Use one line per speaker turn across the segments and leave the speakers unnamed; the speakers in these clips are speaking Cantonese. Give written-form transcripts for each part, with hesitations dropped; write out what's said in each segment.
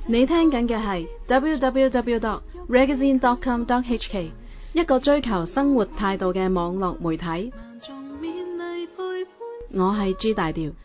你聽緊嘅係 www.regazine.com.hk 一個追求生活態度嘅網絡媒體。我係朱大調。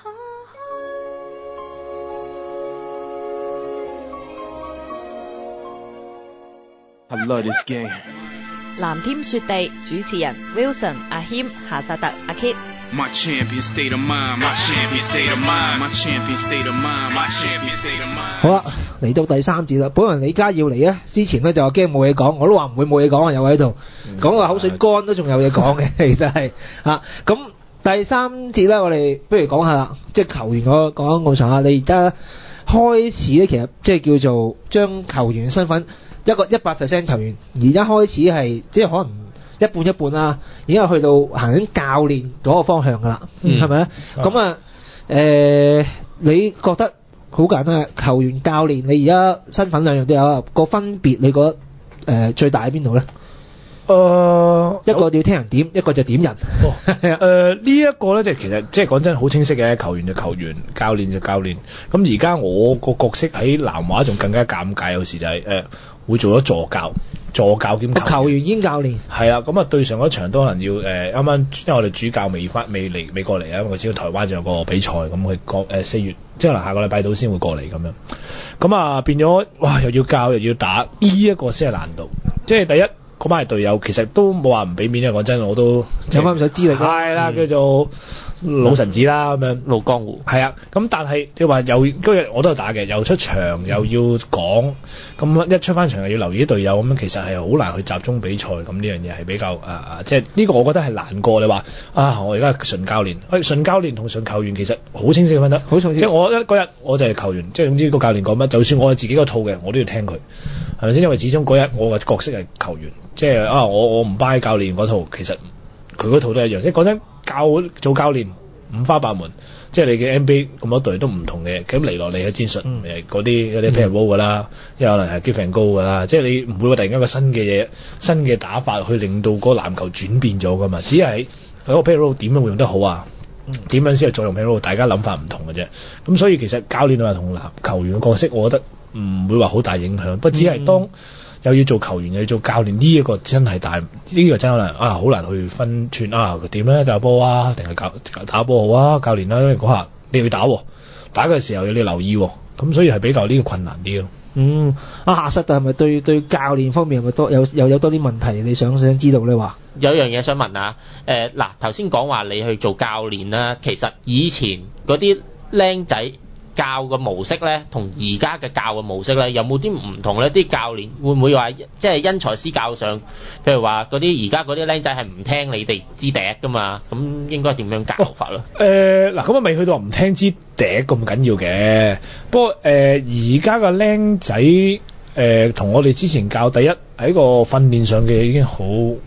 I love this game.
藍天雪地主持人 Wilson、阿謙、夏薩特、阿 Kit。My champion state of mind, my champion state of mind, my champion state of mind, my champion state of mind。
好啦，嚟到第三節啦。本來李嘉要嚟啊，之前咧就話驚冇嘢講，我都話唔會冇嘢講啊，有喺度講到口水乾都仲有嘢講嘅，其實係嚇。咁第三節咧，我哋不如講下啦，即係球員講咁上下。你而家開始咧，其實即係叫做將球員身份一個 100% 球員，而家開始係即係可能一半一半啦，已經係去到行緊教練嗰個方向噶啦，係咪啊？咁啊你覺得好簡單，球員教練你而家身份兩樣都有個分別，你覺得最大喺邊度咧？一個要聽人點，一個就點人。
呢一個咧，即係其實即係講真好清晰嘅，球員就球員，教練就教練。咁而家我個角色喺南華仲更加尷尬，有時就係會做咗助教兼
球員兼教練。
係啦，咁啊對上一場都可能要啱啱，因為我哋主教未過嚟啊，因為知道台灣就有個比賽，咁佢4月即係可能下個禮拜到先會過嚟咁樣。咁啊變咗哇，又要教又要打，呢一個先係難度。即係第一。嗰班係隊友，其實都冇話唔俾面，因為講真，我都
有翻咁上資歷啦，
係啦，叫做老臣子啦咁樣，老江湖。係啊，咁但係你話又嗰日我都有打嘅，又出場又要講，咁一出翻場又要留意啲隊友，咁其實係好難去集中比賽，咁呢樣嘢係比較即係呢個我覺得係難過。你話我而家純教練，純教練同純球員其實好清晰嘅分得，好清晰。即係我嗰日我就係球員，即係總之個教練講乜，就算我係自己個套嘅，我都要聽佢，係咪先？因為始終嗰日我嘅角色係球員。即係我唔 buy 教練嗰套，其實佢嗰套都一樣。即係講真，做教練五花八門，即係你嘅 NBA 咁多隊都唔同嘅，咁嚟落嚟嘅戰術嗰啲 pick and roll 㗎啦，即係可能係 give and go 㗎啦。即係你唔會話突然間一個新嘅嘢、新嘅打法去令到嗰個籃球轉變咗㗎嘛。只係嗰個 pick and roll 點樣會用得好啊？點樣先係再用 pick and roll？大家諗法唔同嘅啫。咁所以其實教練同球員嘅角色，我覺得唔會話好大影響，不過只係當。又要做球員又要做教練，呢一個真係大，呢個真係可能好難去分寸點咧？教波啊，定係打波好啊？教練啦，因為嗰下你要打嘅時候你要留意，咁所以係比較呢個困難啲咯。
夏實係咪對教練方面係咪多有多啲問題？你想知道咧話？
有樣嘢想問啊，頭先講話你去做教練啦，其實以前嗰啲僆仔教嘅模式咧，同而家嘅教嘅模式咧，有冇啲唔同咧？啲教練會唔會話即係因材施教上，譬如話嗰啲而家嗰啲僆仔係唔聽你哋支笛噶嘛？咁應該點樣教法咯？
咁我未去到唔聽支笛咁緊要嘅。不過而家嘅僆仔同我哋之前教，第一喺個訓練上嘅已經好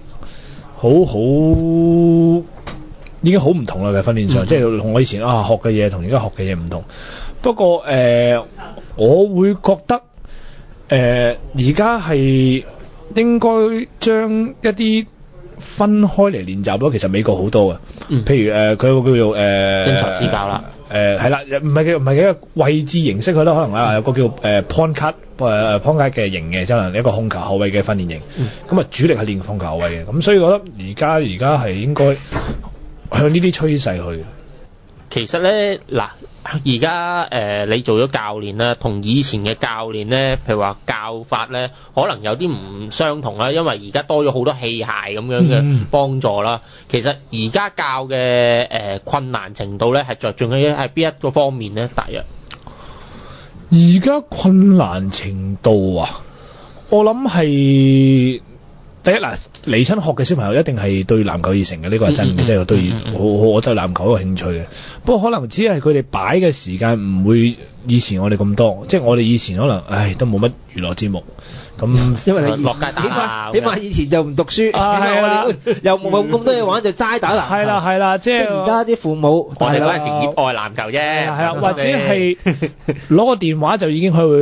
已經好唔同啦嘅訓練上，即係同我以前學嘅嘢同而家學嘅嘢唔同。不過我會覺得而家係應該將一啲分開嚟練習咯。其實美國好多嘅，譬如佢有個叫做
因材施教啦，
係啦，唔係嘅位置形式佢啦，可能有個叫point guard point guard 嘅型嘅，即係一個控球後衛嘅訓練營。咁主力係練控球後衛嘅，咁所以我覺得而家係應該向呢啲趨勢去。
其實咧而家你做咗教練啦，同以前嘅教練咧，譬如話教法咧，可能有啲唔相同啦，因為而家多咗好多器械咁樣嘅幫助啦。其實而家教嘅困難程度咧，係着重喺邊一個方面咧？大約
而家困難程度我諗係。第一嚟親學嘅小朋友一定係對籃球熱誠嘅，呢個係真嘅，即係對我對籃球有興趣嘅。不過可能只係佢哋擺嘅時間唔會以前我哋咁多，即係我哋以前可能都冇乜娛樂節目咁，
因為你
落街打，
起碼以前就唔讀書，又冇咁多嘢玩，就齋打籃球。
係啦，即係
而家啲父母，
我哋嗰陣時熱愛籃球啫，
係啦，或者係攞個電話就已經去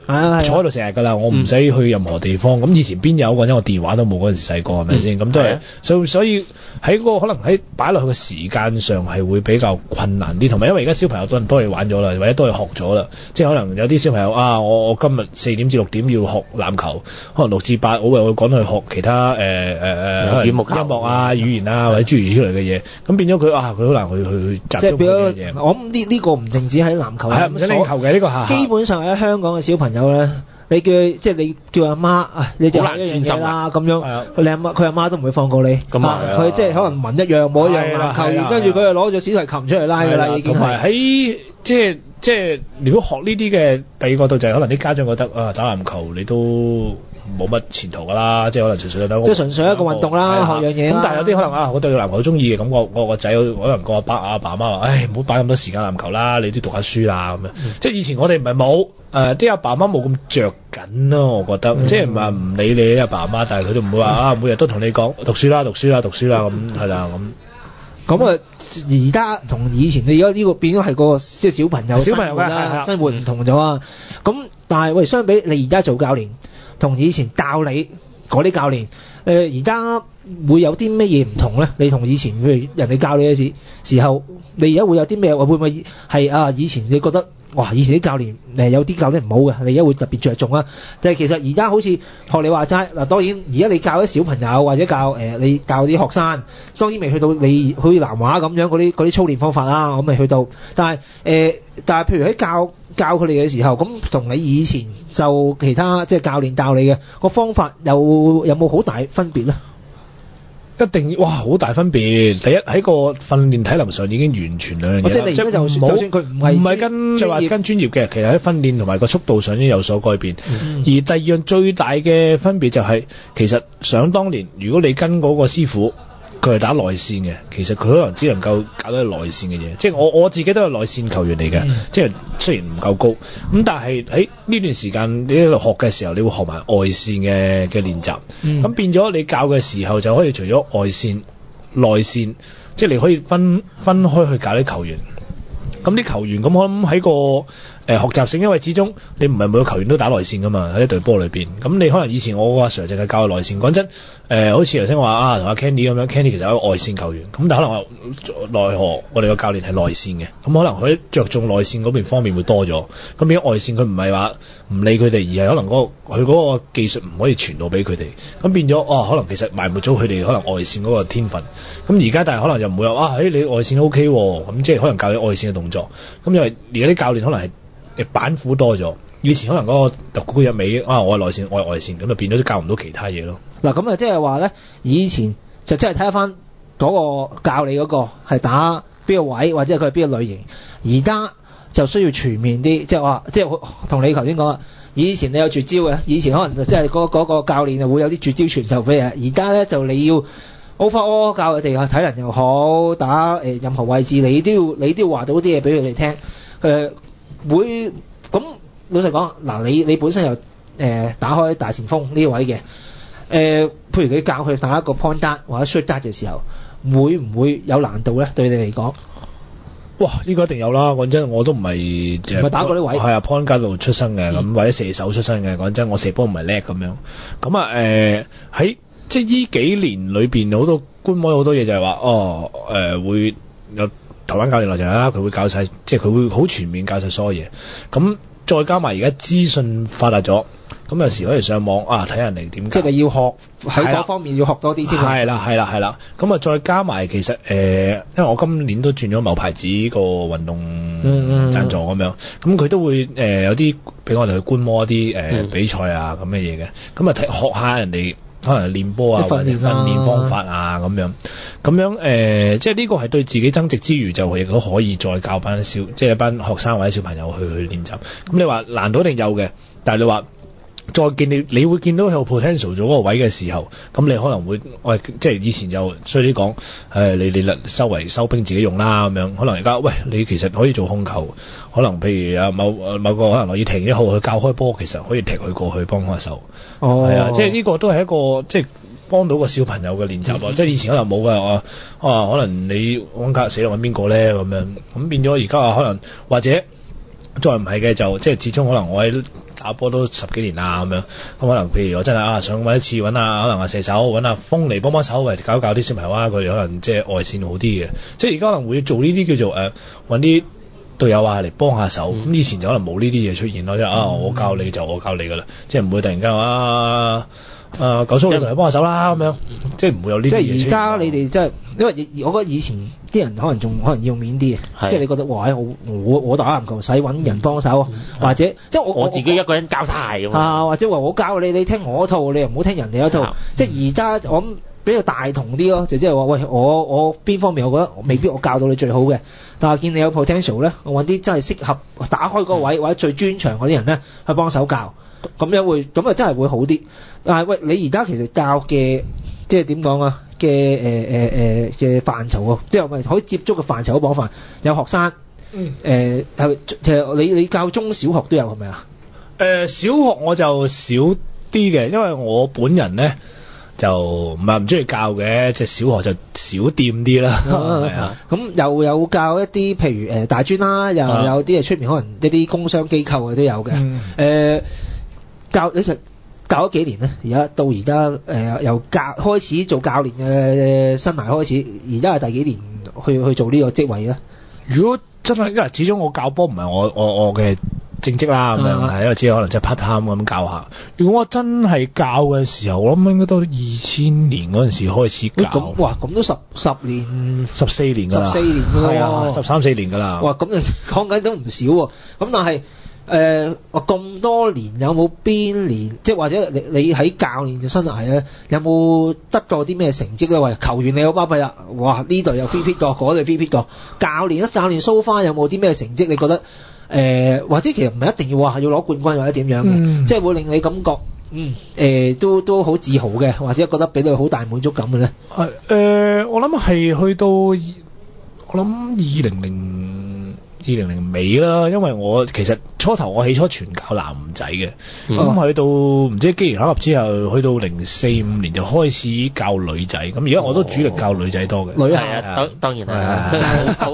坐喺度成日㗎啦，我唔使去任何地方。咁以前邊有，或者我電話都冇嗰陣時細個係咪先？咁都係，所以喺個可能喺擺落去嘅時間上係會比較困難啲，同埋因為而家小朋友多嘢玩咗啦，或者多嘢學咗啦，即係可能有啲小朋友我今日4點至6點要學籃球，可能6至8我會趕去學其他音樂啊、語言啊或者諸如此類嘅嘢，咁變咗佢佢好難去集中嘅嘢。
我諗呢個唔淨止喺籃球，
唔使籃球嘅呢個
基本上喺香港嘅小朋友咧。你叫阿媽你就學一樣嘢啦咁樣，佢阿媽都唔會放過你。佢即係可能文一樣冇一樣籃球員，跟住佢就攞咗小提琴出嚟拉㗎啦，已經係。同埋喺即係如果學呢啲嘅第二個度就係可能啲家長覺得打籃球你都冇乜前途㗎啦，即係可能純粹即係純粹一個運動啦，學樣嘢。
咁但係有啲可能我對籃球好中意嘅，咁我個仔可能個阿爸阿媽話，唔好擺咁多時間籃球啦，你都讀下書啦咁樣。即係以前我哋唔係冇。啲阿爸阿媽冇咁着緊咯，我覺得，即係唔係唔理你阿爸阿媽，但係佢都唔會話每日都同你講讀書啦咁係啦咁。
咁而家同以前你而家呢個變咗係個即係小朋友嘅生活唔同咗啊。咁但係相比你而家做教練，同以前教你嗰啲教練，而家會有啲咩嘢唔同咧？你同以前譬如人哋教你嘅時候，你而家會有啲咩？會唔會係以前你覺得？哇！以前啲教練有啲教練唔好嘅，你而家會特別着重啊。但係其實而家好似學你話齋嗱，當然而家你教啲小朋友或者你教啲學生，當然未去到你好似南華咁樣嗰啲操練方法啦，咁未去到。但係譬如喺教佢哋嘅時候，咁同你以前就其他即係教練教你嘅個方法有冇好大分別咧？
一定好大分別。第一喺個訓練體能上已經完全兩樣嘢。
即係你而家就算佢唔係
跟專業嘅，其實喺訓練同埋個速度上已經有所改變。而第二樣最大嘅分別就係，其實想當年如果你跟嗰個師傅，佢係打內線嘅，其實佢可能只能夠搞到內線嘅嘢。即係我自己都係內線球員嚟嘅，即係雖然唔夠高，咁但係喺呢段時間你喺度學嘅時候，你會學埋外線嘅練習。咁變咗你教嘅時候就可以除咗外線、內線，即係你可以分開去教啲球員。咁啲球員咁我諗喺個學習性，因為始終你唔係每個球員都打內線噶嘛，喺一隊波裏邊。咁你可能以前我個阿 Sir 淨係教內線，講真，好似頭先話同阿 Candy 咁樣，Candy 其實係一個外線球員。咁但可能奈何我哋個教練係內線嘅，咁可能佢着重內線嗰邊方面會多咗。咁變咗外線佢唔係話唔理佢哋，而係可能佢嗰個技術唔可以傳到俾佢哋。咁變咗可能其實埋沒咗佢哋可能外線嗰個天分。咁而家但係可能就唔會話你外線 OK 喎，咁即係可能教你外線嘅動作。咁因為而家啲教練可能係板斧多咗，以前可能嗰個特股入尾我係內線，我係外線，咁就變咗都教唔到其他嘢咯。
嗱咁即係話咧，以前就真係睇翻嗰個教你嗰個係打邊個位，或者係佢係邊個類型。而家就需要全面啲，即係同你頭先講啦。以前你有絕招嘅，以前可能就即係嗰個教練就會有啲絕招傳授俾你。而家咧就你要 overall 教佢哋體能又好，打任何位置你都要話到啲嘢俾佢哋聽。會咁老實講嗱，你本身又打開大前鋒呢位嘅，譬如你教佢打一個 point guard 或者 shoot guard 嘅時候，會唔會有難度咧？對你嚟講？
哇！呢個一定有啦。講真，我都唔係
打過呢位。
係point guard 度出身嘅，咁或者射手出身嘅。講真，我射波唔係叻咁樣。咁喺即係呢幾年裏邊好多觀摩好多嘢就係話會有。台灣教練來就係啦，佢會教晒，即係佢會好全面教晒所有嘢。咁再加埋而家資訊發達咗，咁有時可以上網睇人哋點。
即係你要學喺嗰方面要學多啲添。
係啦。咁再加埋其實因為我今年都轉咗某牌子個運動贊助咁樣，咁佢都會有啲俾我哋去觀摩一啲比賽啊咁嘅嘢嘅，咁學下人哋。可能練波啊，或者訓練方法啊咁樣即係呢個係對自己增值之餘，就亦都可以再教班即係一班學生或者小朋友去練習。咁你話難度一定有嘅，但係你話再見你會見到有 potential 咗嗰個位嘅時候，咁你可能會即係以前就所以啲講你收兵自己用啦咁樣。可能而家你其實可以做控球，可能譬如某個可能樂意停1號去教開波，其實可以踢佢過去幫下手。係啊，即係呢個都係一個即係幫到個小朋友嘅練習咯。即係以前可能冇嘅，可能你安格死落揾邊個咧咁樣，咁變咗而家可能或者再唔係嘅就即係始終可能我喺打波都10幾年啦咁樣，咁可能譬如我真係想揾一次揾下可能射手揾下鋒嚟幫手，或者搞啲小朋友佢哋可能即係外線好啲嘅，即係而家可能會做呢啲叫做揾啲隊友嚟幫下手，咁以前就可能冇呢啲嘢出現咯，即係我教你就我教你噶啦，即係唔會突然間九叔你嚟幫下手啦咁樣，即係唔會有呢啲嘢出現。即係而家你哋即係，因為我覺得以前啲人可能要面啲嘅，即係你覺得哇我打籃球使揾人幫手，或者即係我自己一個人教晒咁啊，或者話我教你聽我套，你又唔好聽人哋一套。即係而家我諗比較大同啲咯，就即係話喂我邊方面我覺得未必我教到你最好嘅，但係見你有 potential 咧，我揾啲真係適合打開嗰個位或者最專長嗰啲人咧去幫手教，咁啊真係會好啲。但係喂，你而家其實教嘅即係點講啊嘅範疇啊，即係咪可以接觸嘅範疇好廣泛？有學生，其實你教中小學都有係咪啊？ 小學我就少啲嘅，因為我本人咧就唔係唔中意教嘅，即係小學就少掂啲啦。係啊，咁
又有教一啲譬如大專啦，又有啲出面可能一啲工商機構嘅都有嘅。教你其實教咗幾年咧？而家到而家由開始做教練嘅生涯開始，而家係第幾年去做呢個職位咧？
如果真係因為始終我教波唔係我嘅正職啦，咁樣係因為只係可能即係 part time 咁教下。如果我真係教嘅時候，我諗應該都2000年嗰陣時開始教。
哇！咁都10年
14年㗎啦
，14年㗎啦，
係啊，13、14年㗎啦。
哇！咁你講緊都唔少喎。咁但係咁多年有冇邊年即係或者你喺教練嘅生涯咧，有冇得過啲咩成績咧？喂，球員你好巴閉啦，哇！呢隊又 free hit 過，嗰隊 free hit 過。教練 so far 有冇啲咩成績？你覺得或者其實唔係一定要話要攞冠軍或者點樣嘅，即係會令你感覺都好自豪嘅，或者覺得俾你好大滿足感嘅咧？
我諗係去到我諗2000尾啦，因為我其實初頭我起初全教男仔嘅，咁去到唔知機緣巧合之後，去到04-05年就開始教女仔，咁而家我都主力教女仔多嘅。
女係當然係好，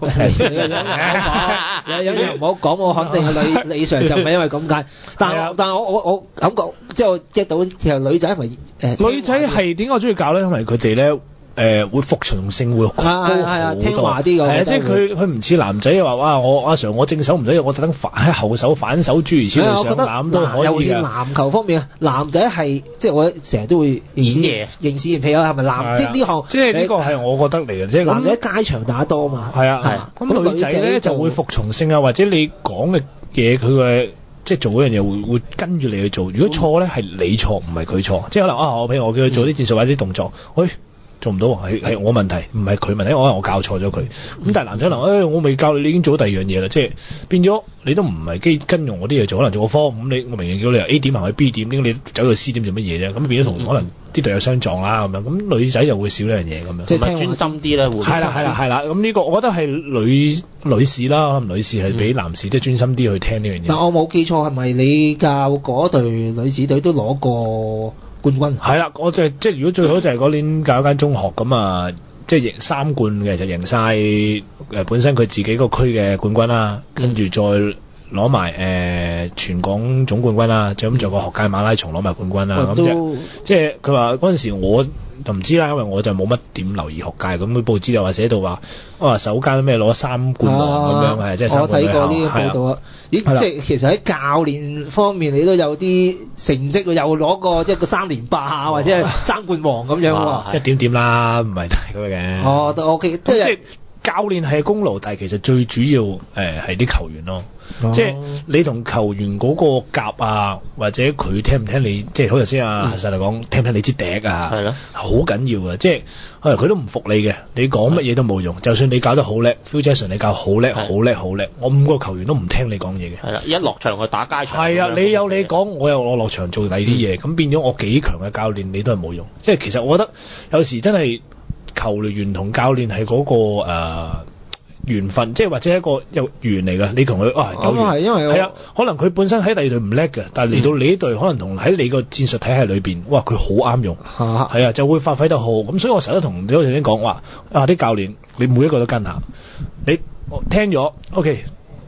有嘢唔好講，我肯定係李 Sir 就唔係因為咁解，但係我感覺即係我 get 到其實女仔係咪
女仔係點解我中意教咧？因為佢哋咧。會服從性會高好多，
聽話啲嘅，
即係佢唔似男仔話哇我阿 Sir 我正手唔使，我特登喺後手反手諸如此類上籃都可以嘅。尤其是籃球方面啊，男仔係即係我成日都會認屎認屁啊，係咪男？即係呢項， 即係呢個係我覺得嚟嘅，即係
男仔喺街場打多嘛。係啊，咁女仔咧就會服從性啊，或者你講嘅嘢佢嘅即係做嗰樣嘢會跟住你去做。如果錯咧係你錯，唔係佢錯。即係可能譬如我叫佢做啲戰術或者啲動作，做唔到係我問題，唔係佢問題，可能我教錯咗佢。咁但係男仔我未教你，你已經做咗第二樣嘢啦，即係變咗你都唔係跟用我啲嘢做，可能做個科咁我明明叫你由 A 點行去 B 點，點解你走去 C 點做乜嘢啫？咁變咗同可能啲隊友相撞啦咁樣。咁女仔又會少呢樣嘢咁樣，
即係專心啲咧會。
係啦。咁呢個我覺得係女士啦，可能女士係比男士即係專心啲去聽呢樣嘢。但我冇記錯係咪你教嗰隊女子隊都攞過冠軍？係啦，我即係如果最好就係嗰年教一間中學咁啊，即係贏3冠嘅就贏晒本身佢自己個區嘅冠軍啦，跟住再攞埋全港總冠軍啦，咁仲有個學界馬拉松攞埋冠軍啦。咁即係佢話嗰陣時我就唔知啦，因為我就冇乜點留意學界，咁佢報紙又話寫到話首間咩攞3冠王咁樣，係即係3冠。我睇過呢個報道啊。咦，即係其實喺教練方面你都有啲成績，又攞過即係個3連霸啊，或者係3冠王咁樣喎。一點點啦，唔係大咁嘅。都 OK。即係教練係功勞，但係其實最主要係啲球員咯。即係你同球員嗰個夾啊，或者佢聽唔聽你，即係好頭先實嚟講，聽唔聽你支笛啊，係咯，好緊要嘅。即係佢都唔服你嘅，你講乜嘢都冇用。就算你教得好叻，Phil Jackson 你教好叻，我5個球員都唔聽你講嘢嘅。係啦，一落場去打街場。係啊，你有你講，我有我落場做第二啲嘢，咁變咗我幾強嘅教練，你都係冇用。即係其實我覺得有時真係球員同教練係嗰個緣分，即係或者一個有緣嚟㗎。你同佢有緣，係因為係啊，可能佢本身喺第二隊唔叻嘅，但係嚟到你呢隊，可能同喺你個戰術體系裏邊，哇，佢好啱用，係啊，就會發揮得好。咁所以我成日都同你頭先講話啲教練，你每一個都跟下，你聽咗 OK，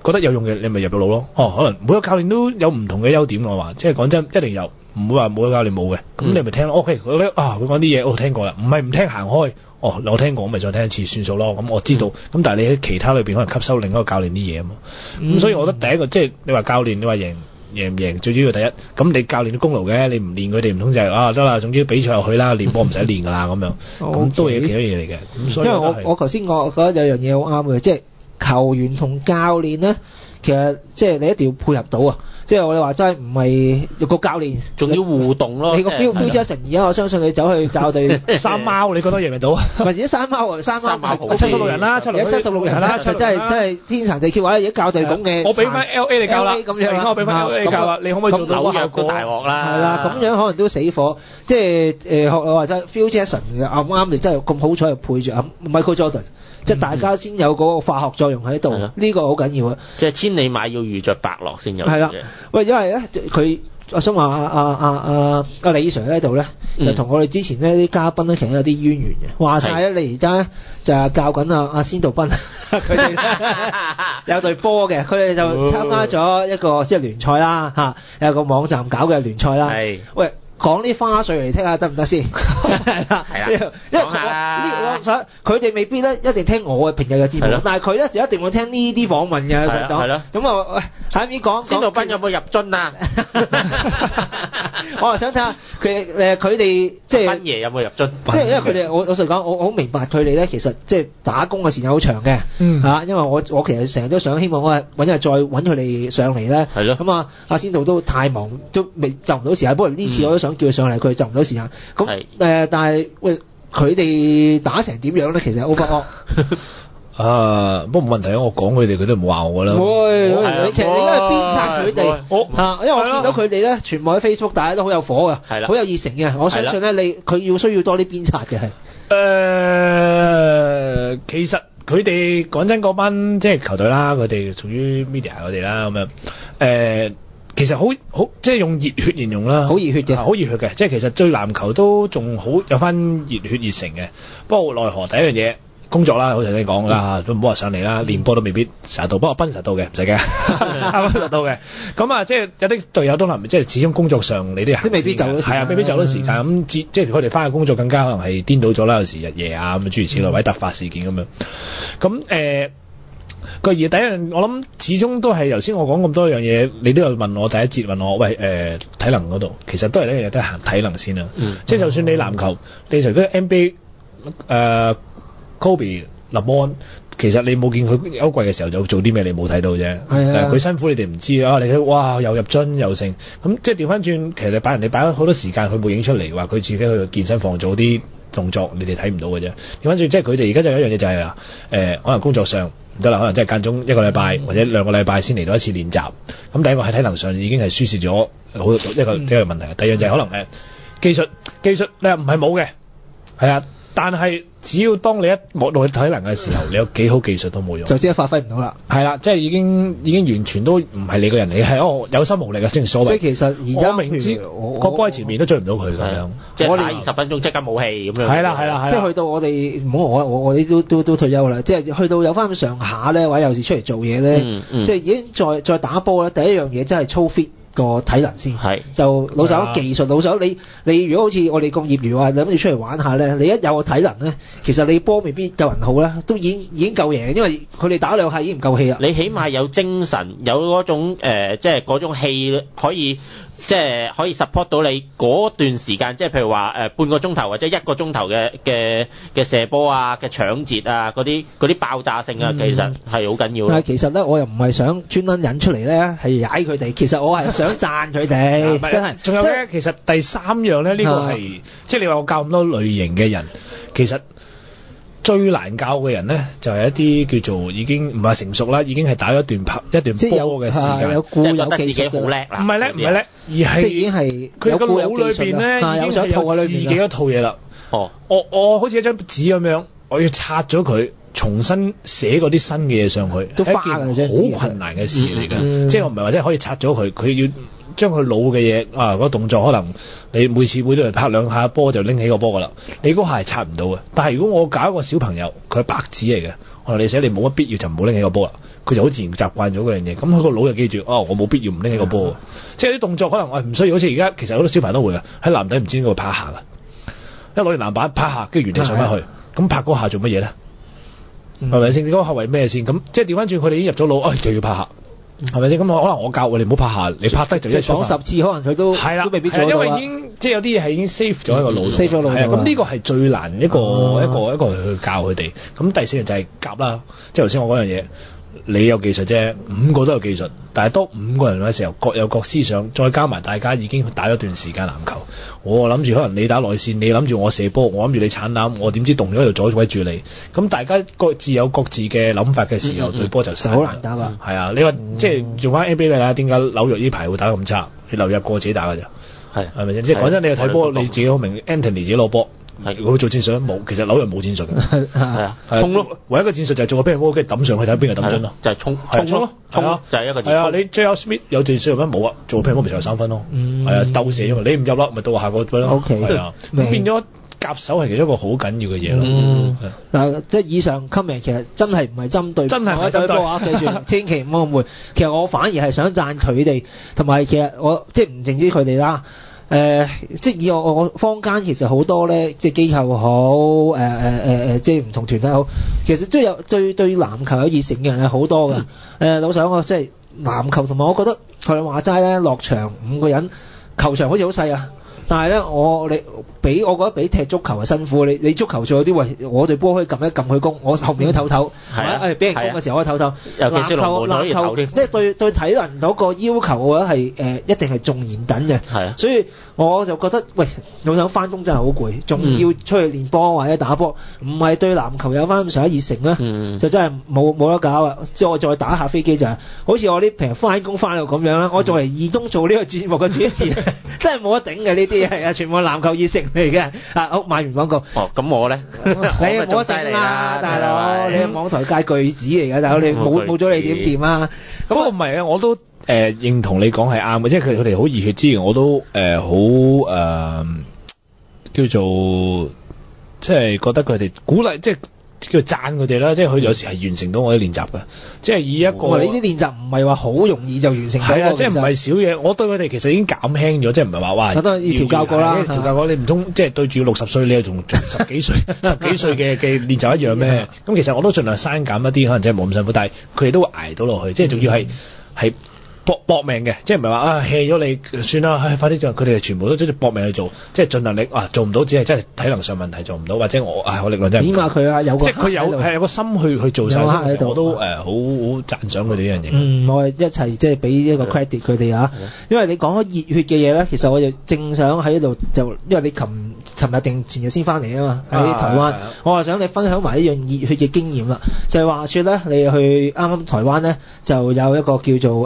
覺得有用嘅，你咪入到腦咯。可能每個教練都有唔同嘅優點，我話即係講真，一定有，唔會話每個教練冇嘅。咁你咪聽咯。OK，佢講啲嘢我聽過啦，唔係唔聽行開。我聽過，我咪再聽一次算數咯。咁我知道。咁但係你喺其他裏邊可能吸收另一個教練啲嘢啊嘛。咁所以我覺得第一個即係你話教練，你話贏唔贏，最主要第一。咁你教練嘅功勞嘅，你唔練佢哋唔通就係得啦。總之比賽入去啦，練波唔使練噶啦咁樣。咁都係其他嘢嚟嘅。咁所以
因為我頭先我覺得有樣嘢好啱嘅，即係球員同教練咧，其實即係你一定要配合到啊！即係我哋話真係唔係個教練，
仲要互動咯。
你個 feel 一成而家，我相信你走去教隊
山貓，你覺得贏唔贏到？
或者山貓
76人啦，76人啦，
真係天長地久或者而家教隊咁嘅。
我俾翻 LA 你教啦，
咁樣
我俾翻 LA 你教啦，你可唔可以做到
紐約都大鑊啦？
係啦，咁樣可能都死火。即係學我話齋 Phil Jackson 嘅啱你真係咁好彩又配住Michael Jordan。即係大家先有嗰個化學作用喺度，呢個好緊要啊！
即係千里馬要遇着伯樂先有。
係啦，喂，因為咧佢，我想話阿李 Sir 喺度咧，就同我哋之前呢啲嘉賓咧，其實有啲淵源嘅。話晒咧，你而家咧就係教緊阿仙道斌，佢哋有隊波嘅，佢哋就參加咗一個即係聯賽啦嚇，有個網站搞嘅聯賽啦。係，喂。講啲花絮嚟聽下得唔得先？係啦，因為呢個佢哋未必咧一定聽我嘅平日嘅節目，但係佢咧就一定會聽呢啲訪問嘅。係咯。咁啊，喂，喺邊講？
仙道斌有冇入樽啊？
我係想睇下佢哋即係
斌爺有冇入樽？
即係因為佢哋，我老實講，我好明白佢哋咧，其實即係打工嘅時間好長嘅。嚇，因為我其實成日都想希望我係揾日再揾佢哋上嚟咧。係咯。咁啊，阿仙道都太忙，都未就唔到時間。不過呢次我都想叫佢上嚟，佢就唔到時間。咁但係喂，佢哋打成點樣咧？其實 overall
不過冇問題啊！我講佢哋，佢都唔話我㗎啦。
你其實你應該係鞭策佢哋。因為我見到佢哋咧，全部喺 Facebook，大家都好有火㗎，好有熱誠嘅。我相信咧，佢要需要多啲鞭策嘅係。
其實佢哋講真嗰班即係球隊啦，佢哋屬於 media 佢哋啦咁樣。其實好即係用熱血形容啦，好熱血嘅，好熱血嘅。即係其實對籃球都仲好有翻熱血熱誠嘅。不過奈何第一樣嘢工作啦，好似你講啦，都唔好話上嚟啦，練波都未必成日到。不過斌實到嘅，唔使驚，斌實到嘅。咁啊，即係有啲隊友都能即係始終工作上你都係未必就係啊，未必就到時間咁。即係佢哋翻嘅工作更加可能係顛倒咗啦，有時日夜啊咁諸如此類，或者突發事件咁樣。咁第一樣，我諗始終都係頭先我講咁多樣嘢，你都有問我第一節問我，喂體能嗰度，其實都係呢樣嘢都係行體能先啦。即係就算你籃球，你除咗 NBA Kobe LeBron，其實你冇見佢休季嘅時候就做啲咩，你冇睇到啫。佢辛苦你哋唔知啊！你睇哇又入樽又勝，咁即係調翻轉，其實你擺咗好多時間，佢冇影出嚟，話佢自己去健身房做啲動作，你哋睇唔到嘅啫。調翻轉，即係佢哋而家就有一樣嘢就係話可能工作上唔得啦，可能即係間中一個禮拜或者兩個禮拜先嚟到一次練習。咁第一個喺體能上已經係輸蝕咗好一個問題。第二樣就係可能技術你又唔係冇嘅，係啊，但係只要當你一冇到體能嘅時候，你有幾好技術都冇用，就即係發揮唔到啦。係啦，即係已經完全都唔係你個人嚟，係有心無力嘅正所謂。所以其實而家我明知個波喺前面都追唔到佢咁樣，
即係打20分鐘即刻冇氣咁樣。係
啦，
即係去到我哋唔好我啲都退休啦，即係去到有翻咁上下咧，或者有時出嚟做嘢咧，即係已經再打波咧，第一樣嘢真係操 fit。個體能先，就老手技術老手，你如果好似我哋咁業餘話，諗住出嚟玩下咧，你一有個體能咧，其實你波未必夠人好啦，都已經夠贏，因為佢哋打兩下已經唔夠氣啦。
你起碼有精神，有嗰種即係嗰種氣可以。即係可以 support 到你嗰段時間，即係譬如話半個鐘頭或者1個鐘頭嘅射波啊、嘅搶截啊、嗰啲爆炸性啊，其實係好緊要。但係其實咧，我又唔係想專登引出嚟咧，係踩佢哋。其實我係想讚佢哋，真係。仲有咧，
其實第三樣咧，呢個係即係你話我教咁多類型嘅人，其實。最難教嘅人咧，就係一啲叫做已經唔係成熟啦，已經係打咗一段波嘅時間，
即係覺得自己好叻啦。
唔係叻，而係
已經係
佢個腦裏邊咧已經係有自己一套嘢啦。我好似一張紙咁樣，我要拆咗佢，重新寫嗰啲新嘅嘢上去，都花嘅啫，好困難嘅事嚟㗎。即係我唔係話真係可以拆咗佢，佢要將佢老嘅嘢嗰個動作，可能你每次會都係拍兩下波就拎起個波噶啦，你嗰下係刷唔到嘅。但係如果我搞一個小朋友，佢係白紙嚟嘅，我同你寫你冇乜必要就唔好拎起個波啦，佢就好自然習慣咗嗰樣嘢，咁佢個腦就記住我冇必要唔拎起個波，即係啲動作可能我唔需要，好似而家其實好多小朋友都會嘅，喺籃底唔知邊度拍下嘅，一攞完籃板拍下，跟住原地上翻去，咁拍嗰下做乜嘢咧？係咪先？嗰個係為咩先？咁即係調翻轉，佢哋已經入咗腦，就要拍下。係咪先？咁可能我教你唔好拍下，你拍低就一講
10次，可能佢都
係啦，
都未必做到。
因為已經即係有啲嘢係已經 save 咗喺個腦
，save 咗腦。係
咁呢個係最難一個去教佢哋。咁第四樣就係夾啦，即係頭先我嗰樣嘢，你有技術啫，5個都有技術，但係當5個人嘅時候各有各思想，再加埋大家已經打咗段時間籃球，我諗住可能你打內線，你諗住我射波，我諗住你鏟籃，我點知動咗喺度阻位住你，咁大家各自有各自嘅諗法嘅時候，對波就
好難打啊。
係啊，你話即係用翻 NBA 啦，點解紐約呢排會打得咁差？你紐約個自己打㗎咋，係咪先？即係講真，你去睇波，你自己好明 Anthony 自己攞波。佢做戰術冇，其實紐約冇戰術嘅，係啊，衝咯，唯一一個戰術就係做個 pick and roll，跟住抌上去睇邊個抌樽咯，
就係衝咯，就係一個戰術。
係啊，你 J.R. Smith 有戰術咩冇啊？做個 pick and roll 咪就係3分咯，係啊，鬥射啫嘛，你唔入啦，咪到下個隊咯，係啊，咁變咗夾手係其中一個好緊要嘅嘢咯。
嗱，即係以上 comment 其實真係唔係針對，
真係唔係針對
波啊！記住，千祈唔好誤會。其實我反而係想讚佢哋，同埋其實我即係唔淨止佢哋啦。即係以我坊間其實好多咧，即係機構好，即係唔同團體好，其實即係有對籃球有熱誠嘅人係好多㗎。老實講，我即係籃球同埋我覺得佢哋話齋咧，落場5個人，球場好似好細啊。但係咧，我覺得比踢足球係辛苦。你足球仲有啲我隊波可以撳一撳佢攻，我後面都唞唞。係啊，俾人攻嘅時候可以唞唞。
尤其是籃球
即係對體能嗰個要求嘅話係一定係仲嚴謹嘅。係啊。所以我就覺得，喂，老友翻工真係好攰，仲要出去練波或者打波，唔係對籃球有翻咁上下熱誠咧，就真係冇得搞啊！再打下飛機就係，好似我啲平日翻工翻到咁樣啦。我作為義工做呢個節目嘅主持，真係冇得頂嘅呢啲。係啊，全部籃球熱誠嚟嘅。好，賣完廣告。
咁我咧，
你冇得頂啦，大佬，你係網台界巨子嚟㗎，大佬，你冇咗你點掂啊？
咁我唔係啊，我都認同你講係啱嘅，即係佢哋好熱血之餘，我都好叫做即係覺得佢哋鼓勵，即係叫讚佢哋啦，即係佢有時係完成到我啲練習嘅，即係以一個
你啲練習唔係話好容易就完成到。係啊，
即係唔係少嘢，我對佢哋其實已經減輕咗，即係唔係話哇，
都要調教過啦，
調教過你唔通即係對住60歲，你又仲10幾歲10幾歲嘅練習一樣咩？咁其實我都盡量刪減一啲，可能真係冇咁辛苦，但係佢哋都會捱到落去，即係仲要係搏命嘅，即係唔係話棄咗你算啦，快啲做。佢哋全部都即係搏命去做，即係盡能力做唔到，只係真係體能上問題做唔到，或者我力量真係。
起碼佢有個
即係佢有個心去做晒，我都好讚賞佢哋呢樣嘢。
我係一齊即係俾一個 credit 佢哋啊，因為你講咗熱血嘅嘢咧，其實我就正想喺度就，因為你尋日定前日先翻嚟啊嘛，喺台灣，我話想你分享埋一樣熱血嘅經驗啦，就係話說咧，你去啱啱台灣咧就有一個叫做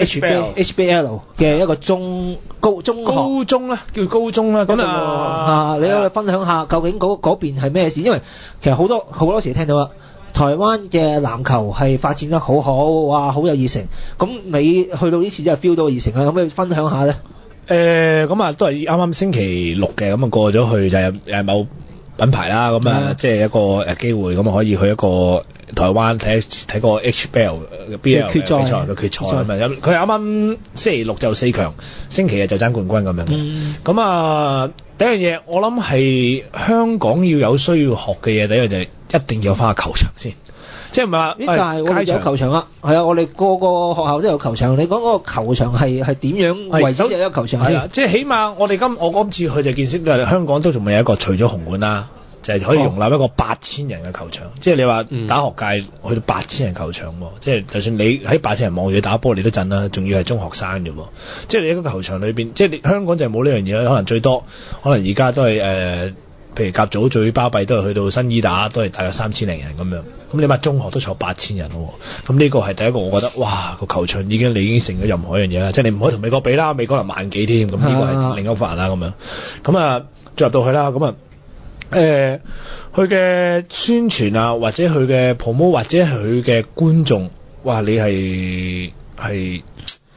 HBL 嘅一個中學
啦，叫高中啦，咁
你可以分享下究竟嗰邊係咩事？因為其實好多時聽到啦，台灣嘅籃球係發展得好好，哇，好有熱誠。咁你去到呢次真係 feel 到熱誠啦，咁你分享下咧？
咁都係啱啱星期6嘅，咁過咗去就係某品牌啦，咁即係一個機會，咁可以去一個台灣睇個 HBL 嘅 BL 比賽嘅決賽咁樣。佢啱啱星期6就4強，星期日就爭冠軍咁樣嘅。咁第一樣嘢我諗係香港要有需要學嘅嘢，第一樣就係一定要翻個球場先。即係唔係話
但係我哋有球場啊，係啊，我哋個學校都有球場。你講嗰個球場係點樣為止有一個球場先？
即係起碼我今次去就見識到香港都仲未有一個，除咗紅館啦，就係可以容納一個8000人嘅球場。即係你話打學界去到8000人球場喎，即係就算你喺8000人望住你打波，你都震啦，仲要係中學生嘅喎。即係你喺個球場裏邊，即係你香港就冇呢樣嘢，可能最多可能而家都係譬如甲組最巴閉都係去到新伊打，都係大約3000零人咁樣。咁你話中學都坐8000人咯，咁呢個係第一個，我覺得哇個球場你已經成咗任何一樣嘢啦，即係你唔可以同美國比啦，美國係萬幾添，咁呢個係另一番啦咁樣。咁進入到去啦，咁佢嘅宣傳啊，或者佢嘅 promo， 或者係佢嘅觀眾，哇你係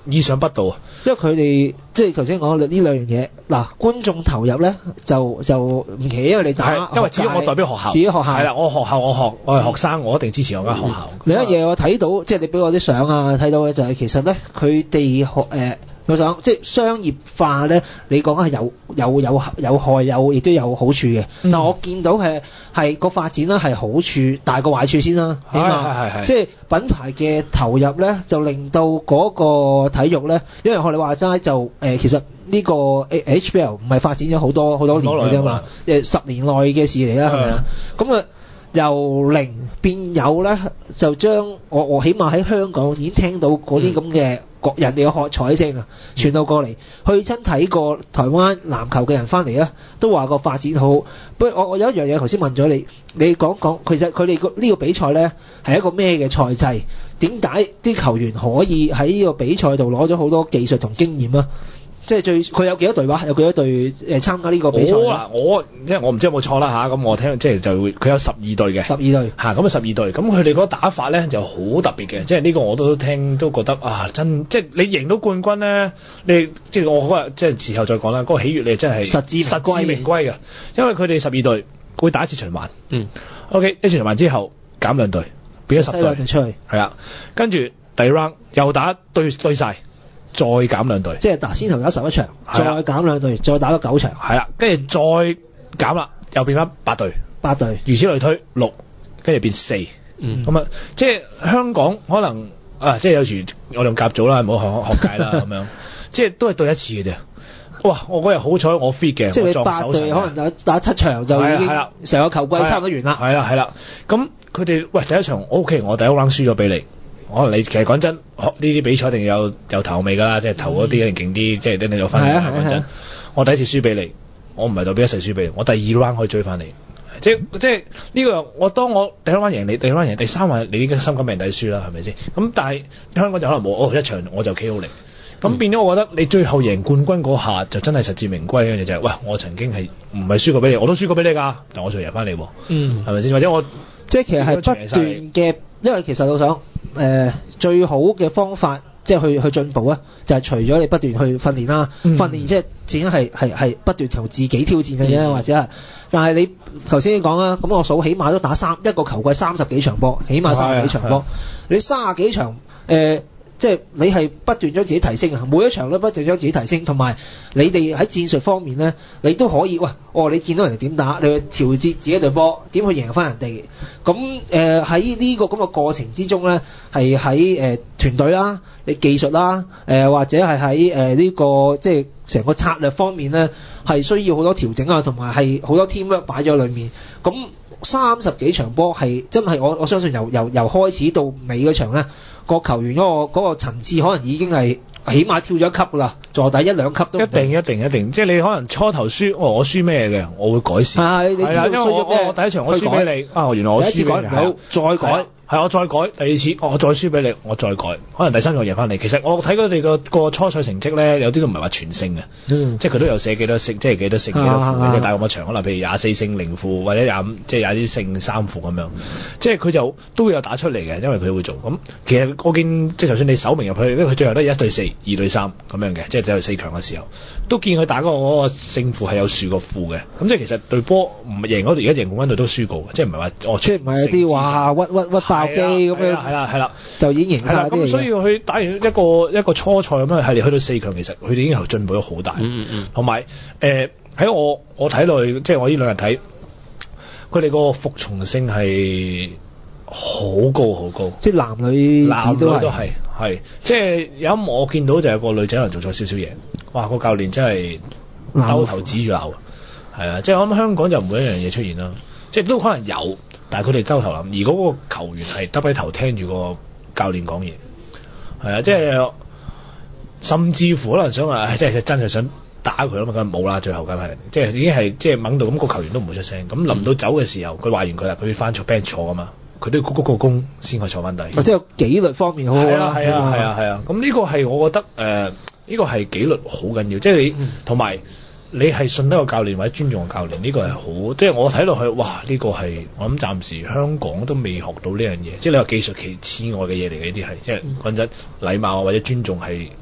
意想不到啊！
因為佢哋即係頭先講呢兩樣嘢，嗱觀眾投入咧就唔奇，因為你打
因為只要我代表學校，
自己學校
係啦，我係學生，我一定支持我間學校。
另一嘢我睇到，即係你俾我啲相啊，睇到嘅就係其實咧佢哋我想即係商業化咧，你講係有害亦都有好處嘅。但我見到係個發展咧係好處大過壞處先啦，起碼即係品牌嘅投入咧就令到嗰個體育咧，因為學你話齋就其實呢個 HBL 唔係發展咗好多年嘅啫嘛，10年內嘅事嚟啦，係咪啊？咁啊由零變有咧，就將我起碼喺香港已經聽到嗰啲咁嘅人哋嘅喝彩聲啊，傳到過嚟，去親睇過台灣籃球嘅人翻嚟咧，都話個發展好。不過我有一樣嘢頭先問咗你講其實佢哋呢個比賽咧係一個咩嘅賽制？點解啲球員可以喺呢個比賽度攞咗好多技術同經驗啊？即係佢有幾多隊話？有幾多隊參加呢個比賽？
即係我唔知有冇錯啦嚇。咁我聽即係就佢有12隊嘅。12隊嚇，咁12隊。咁佢哋嗰個打法咧就好特別嘅。即係呢個我都聽都覺得啊，真即係你贏到冠軍咧，你即係我嗰日即係時候再講啦。嗰個喜悅你真係實至名歸嘅。因為佢哋12隊會打一次循環。OK， 一次循環之後減2隊，變咗10隊
出去。係
啊，跟住第二 round 又打對晒。再減2隊，
即係嗱，先頭有11場，再減2隊，再打咗9場，
係啦，跟住再減啦，又變翻8隊，如此類推6，跟住變4，咁啊，即係香港可能即係有時我哋甲組啦，唔好學界啦咁樣，即係都係對一次嘅啫。哇！我嗰日好彩我 fit 嘅，
即係你8隊可能打7場就已經成個球季差唔多完啦。
係啦，咁佢哋喂第一場 OK， 我第一 round 輸咗俾你。可能你其實講真，呢啲比賽一定有頭尾㗎啦，即係頭嗰啲一定勁啲，即係一定有分嘅。講真，我第一次輸俾你，我唔係代表一世輸俾你，我第2 round 可以追翻你。即係呢個當我第一 round 贏你，第2 round 贏，第3 round 你已經心甘命抵輸啦，係咪先？咁但係香港就可能冇，一場我就 KO 你。咁變咗，我覺得你最後贏冠軍嗰下就真係實至名歸嘅就係，喂，我曾經係唔係輸過俾你，我都輸過俾你㗎，但我再贏翻你喎，係咪先？或者我
即係其實係不斷嘅，因為其實我想最好嘅方法即係去進步啊，就係除咗你不斷去訓練啦，訓練即係自己係不斷同自己挑戰嘅啫，或者係，但係你頭先講啦，咁我數起碼都打一個球季30幾場波，起碼30幾場波，你30幾場即係你係不斷將自己提升啊！每一場都不斷將自己提升，同埋你哋喺戰術方面咧，你都可以你見到人哋點打，你去調節自己隊波，點去贏翻人哋。咁喺呢個咁嘅過程之中咧，係喺團隊啦、你技術啦、或者係喺呢個即係成個策略方面咧，係需要好多調整啊，同埋係好多 teamwork 擺咗裏面。咁30幾場波係真係我相信由開始到尾嗰場咧。個球員嗰個層次可能已經係起碼跳咗一級啦，坐底1、2級都
一定，即係你可能初頭輸，我輸咩嘅，我會改善。
係，你知道輸咗咩？
我第一場我輸俾你，原來我輸俾你，再改。係我再改，第2次我再輸俾你，我再改，可能第3場贏翻你。其實我睇佢哋個初賽成績咧，有啲都唔係話全勝嘅，即係佢都有寫幾多勝，即係幾多勝幾多負，即係大咁個場可能譬如24勝0負或者25即係有啲勝3負咁樣，即係佢就都會有打出嚟嘅，因為佢會做。咁其實我見即係就算你首名入去，因為佢最後都係1對4、2對3咁樣嘅，即係走去4強嘅時候，都見佢打嗰個勝負係有輸過負嘅。咁即係其實對波唔贏嗰隊，而家贏冠軍隊都輸過嘅，即係唔係話
即係唔係啲話屈爆機咁樣，
係啦，就
已經贏晒啲嘢。
咁所以佢打完一個初賽咁樣係嚟去到4強，其實佢哋已經係進步咗好大。同埋喺我睇落去，即係我呢兩日睇，佢哋個服從性係好高，
即係男女都
係，即係有一幕我見到就有個女仔可能做錯少少嘢，哇！個教練真係兜頭指住鬧，係啊！即係我諗香港就唔會一樣嘢出現啦，即係都可能有。但係佢哋兜頭諗，而嗰個球員係耷低頭聽住個教練講嘢，係啊，即係甚至乎可能想話，即係真係想打佢啦嘛，梗係冇啦，最後梗係，即係已經係即係掹到咁個球員都唔會出聲，咁臨到走嘅時候，佢話完佢啦，佢翻坐 bench 坐啊嘛，佢都要鞠個躬先可以坐翻低。
即係紀律方面好好啦。
係啊，咁呢個係我覺得呢個係紀律好緊要，即係你同埋。你係信得個教練或者尊重個教練，呢個係好，即係我睇落去，哇！呢個係我諗暫時香港都未學到呢樣嘢，即係你話技術其次外嘅嘢嚟嘅，呢啲係即係講真禮貌或者尊重係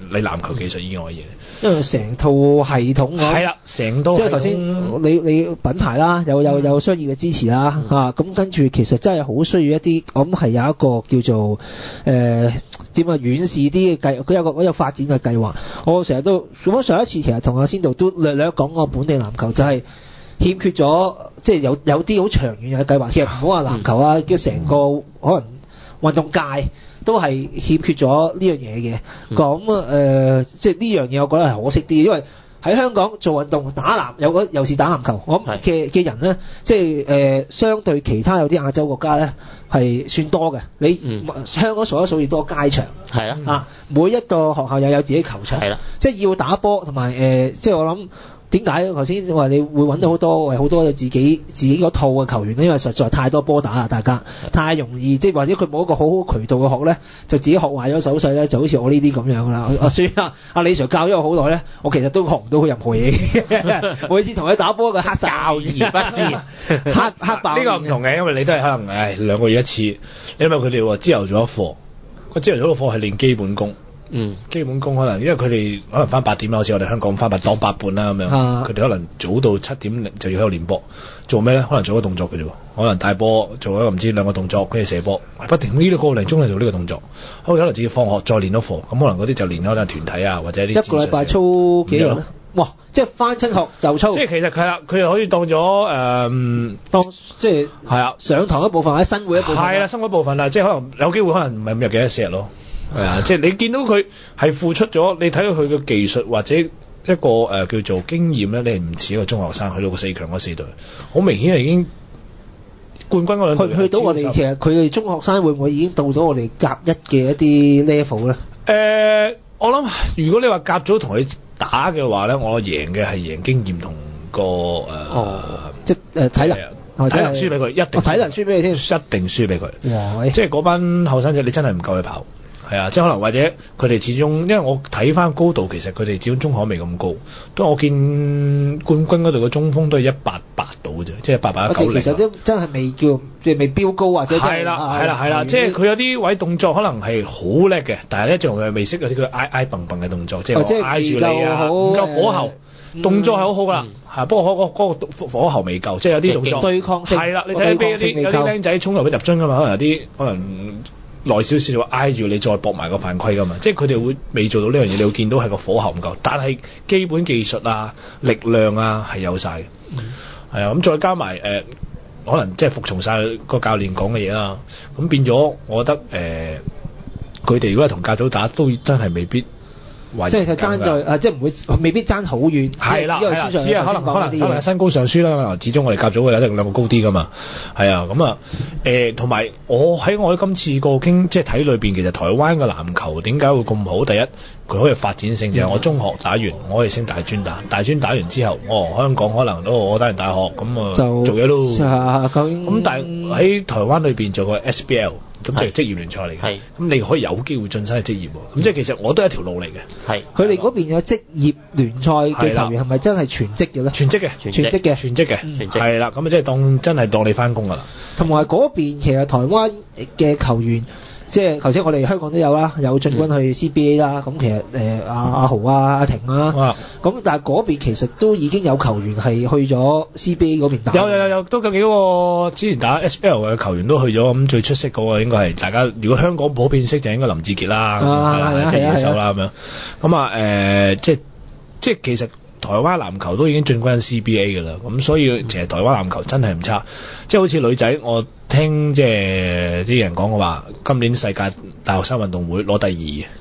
你籃球技術以外嘅嘢。
因為成套系統
係啦，成套
即係頭先你品牌啦，有商業嘅支持啦咁跟住其實真係好需要一啲，我諗係有一個叫做點啊遠視啲嘅計，佢有個發展嘅計劃。我成日都咁上一次其實同阿仙道都略講過本地籃球就係欠缺咗，即係有啲好長遠嘅計劃。其實唔好話籃球啊，叫成個可能運動界都係欠缺咗呢樣嘢嘅。咁即係呢樣嘢，我覺得係可惜啲，因為喺香港做運動打籃又是打籃球，我諗嘅人咧，即係相對其他有啲亞洲國家咧係算多嘅。你香港數一數二多街場，係啊，每一個學校又有自己球場，係啦，即係要打波同埋即係我諗。點解頭先話你會揾到好多有自己嗰套嘅球員呢？因為實在太多波打啦，大家太容易，即係或者佢冇一個好好渠道嘅學咧，就自己學壞咗手勢咧，就好似我呢啲咁樣啦。所以阿李 Sir 教咗我好耐咧，我其實都學唔到佢任何嘢嘅。每次同佢打波，佢黑教而不是黑爆。
呢個唔同嘅，因為你都係可能2個月一次，因為佢哋話朝頭早一課，個朝頭早個課係練基本功。基本功可能因為佢哋可能翻8點啦，好似我哋香港翻當8半啦咁樣，佢哋可能早到7點就要喺度練波，做咩咧？可能做一個動作嘅啫，可能帶波做一個唔知2個動作，跟住射波，不停呢個零鐘嚟做呢個動作，可能自己放學再練多課，咁可能嗰啲就練可能團體啊或者啲。一個禮拜操幾日咧？哇！即係翻親學就操。即係其實係啦，佢又可以當咗當即係係啊上堂一部分或者新會一部分。係啦，新會一部分啦，即係可能有機會可能唔係5日嘅4日咯。係啊，即係你見到佢係付出咗，你睇到佢嘅技術或者一個叫做經驗咧，你係唔似一個中學生去到個4強嗰4隊，好明顯係已經冠軍嗰兩隊去到我哋。其實佢哋中學生會唔會已經到咗我哋甲1嘅一啲 level 咧？我諗如果你話甲組同佢打嘅話咧，我贏嘅係贏經驗同個即係體能輸俾佢，一定體能輸俾佢添，一定輸俾佢。即係嗰班後生仔，你真係唔夠佢跑。係啊，即係可能或者佢哋始終，因為我睇翻高度，其實佢哋始終中學未咁高，都我見冠軍嗰度嘅中鋒都係188到嘅啫，即係188-190。其實都真係未叫即係未飆高或者係啦，即係佢有啲位動作可能係好叻嘅，但係咧仲係未識嗰啲佢挨蹦蹦嘅動作，即係挨住你啊，唔夠火候。動作係好好噶啦，不過嗰個火候未夠，即係有啲動作對抗性係啦。你睇有啲僆仔衝入去入樽噶嘛，可能有啲可能耐少少就挨住你再搏埋個犯規噶嘛，即係佢哋會未做到呢樣嘢，你會見到係個火候唔夠，但係基本技術啊、力量啊係有晒嘅。係啊，咁再加埋可能即係服從晒個教練講嘅嘢啦，咁變咗我覺得佢哋如果係同甲組打都真係未必。即係佢爭在即係唔會未必爭好遠。係啦，只係可能身高上輸啦。始終我哋甲組嘅一定兩個高啲噶嘛。係啊，咁啊同埋我今次個即係睇裏邊，其實台灣嘅籃球點解會咁好？第一，佢可以發展性，就係我中學打完，我可以升大專打，大專打完之後，香港可能我打完大學咁就做嘢咯。咁但係喺台灣裏邊做個 SBL。咁就係職業聯賽嚟嘅，咁你可以有機會晉身去職業喎。咁即係其實我都係一條路嚟嘅。係，佢哋嗰邊有職業聯賽嘅球員係咪真係全職嘅咧？全職嘅，係啦。咁啊，即係真係當你翻工㗎啦。同埋嗰邊其實台灣嘅球員，即係頭先我哋香港都有啦，有進軍去 CBA 啦。咁其實阿豪啊、阿霆啊，咁但係嗰邊其實都已經有球員係去咗 CBA 嗰邊打。有都有幾個之前打 SBL 嘅球員都去咗。咁最出色嗰個應該係大家如果香港普遍識就應該林志傑啦，即係野手啦咁樣。咁即係其實台灣籃球都已經進軍 CBA 㗎啦。咁所以其實台灣籃球真係唔差。即係好似女仔，我聽即係啲人講嘅話，今年世界大學生運動會攞第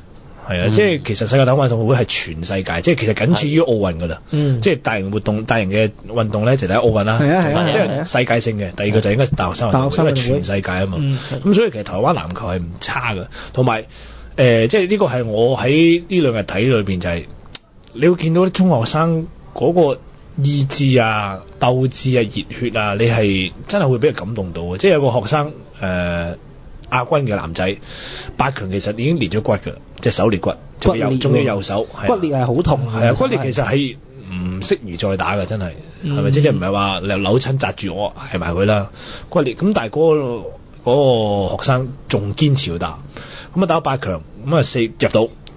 2，係啊，即係其實世界大學運動會係全世界，即係其實僅次於奧運㗎啦。即係大型活動、大型嘅運動咧，就第一奧運啦，即係世界性嘅。第二個就應該大學生運動會，因為全世界啊嘛。咁所以其實台灣籃球係唔差㗎，同埋即係呢個係我喺呢2日睇裏邊就係、是、你會見到啲中學生嗰個意志啊、鬥志啊、熱血啊，你係真係會俾佢感動到嘅。即係有個學生亞軍嘅男仔8強，其實已經裂咗骨㗎，即係手裂骨，仲要右手骨裂係好痛。係啊，骨裂其實係唔適宜再打㗎，真係係咪？即係唔係話扭親紮住我係埋佢啦？骨裂咁，但係嗰個學生仲堅持要打，咁啊打到8強，咁啊入到。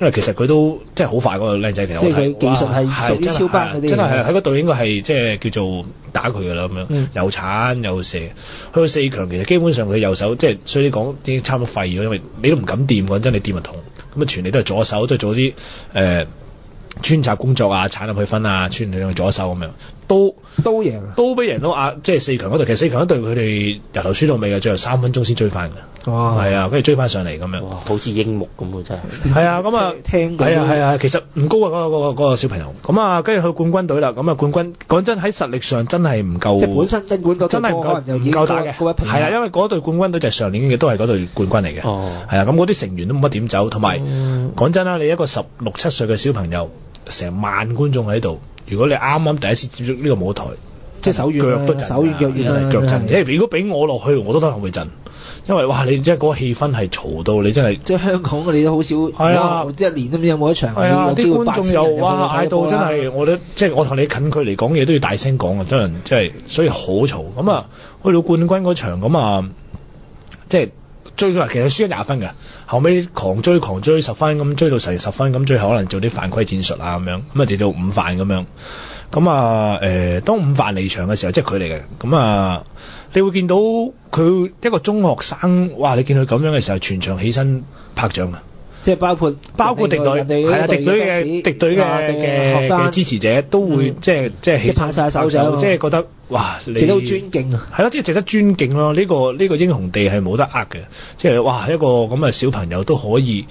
因為其實佢都即係好快嗰個靚仔，其實
即係佢技術係屬於超班嗰啲，
真係喺嗰度應該係即係叫做打佢㗎啦咁樣，又鏟又射，去到4強其實基本上佢右手即係所以講已經差唔多廢咗，因為你都唔敢掂講真，你掂咪痛，咁啊全力都係左手，都係做啲穿插工作啊，鏟入去分啊，穿去左手咁樣，都
贏，
都俾人都即係4強嗰隊，其實4強嗰隊佢哋由頭輸到尾嘅，最後3分鐘先追翻嘅，係啊，跟住追翻上嚟咁樣，
哇，好似櫻木咁喎真係，
係啊，咁啊，係啊，其實唔高啊嗰個小朋友，咁啊，跟住去冠軍隊啦，咁啊冠軍講真喺實力上真係唔夠，
即係本身根本真係
唔夠打嘅，係啊，因為嗰隊冠軍隊就係上年嘅都係嗰隊冠軍嚟嘅，係啊，咁嗰啲成員都冇乜點走，同埋講真啦，你一個16、17歲嘅小朋友。成萬觀眾喺度，如果你啱啱第一次接觸呢個舞台，
即係手軟都震，手軟腳軟
腳震。因為如果俾我落去，我都可能會震，因為哇，你真係嗰個氣氛係嘈到你真係。即係香港你都好少，係啊，一年都唔知有冇一場。係啊，啲觀眾又哇嗌到真係，我覺得即係我同你近距離講嘢都要大聲講啊，真係即係，所以好嘈。咁啊，去到冠軍嗰場咁啊，即係。追咗其實輸咗20分嘅，後尾狂追10分咁追到成10分咁，最後可能做啲犯規戰術啊咁樣，咁啊跌到5犯咁樣，咁啊當5犯離場嘅時候，即係佢嚟嘅，咁啊你會見到佢一個中學生，哇！你見佢咁樣嘅時候，全場起身拍掌啊！即係包括敵隊，係啊，敵隊嘅學生支持者都會即係起拍晒手掌，即係覺得哇，你值得尊敬啊！係咯，即係值得尊敬咯。呢個英雄地係冇得呃嘅，即係哇一個咁嘅小朋友都可以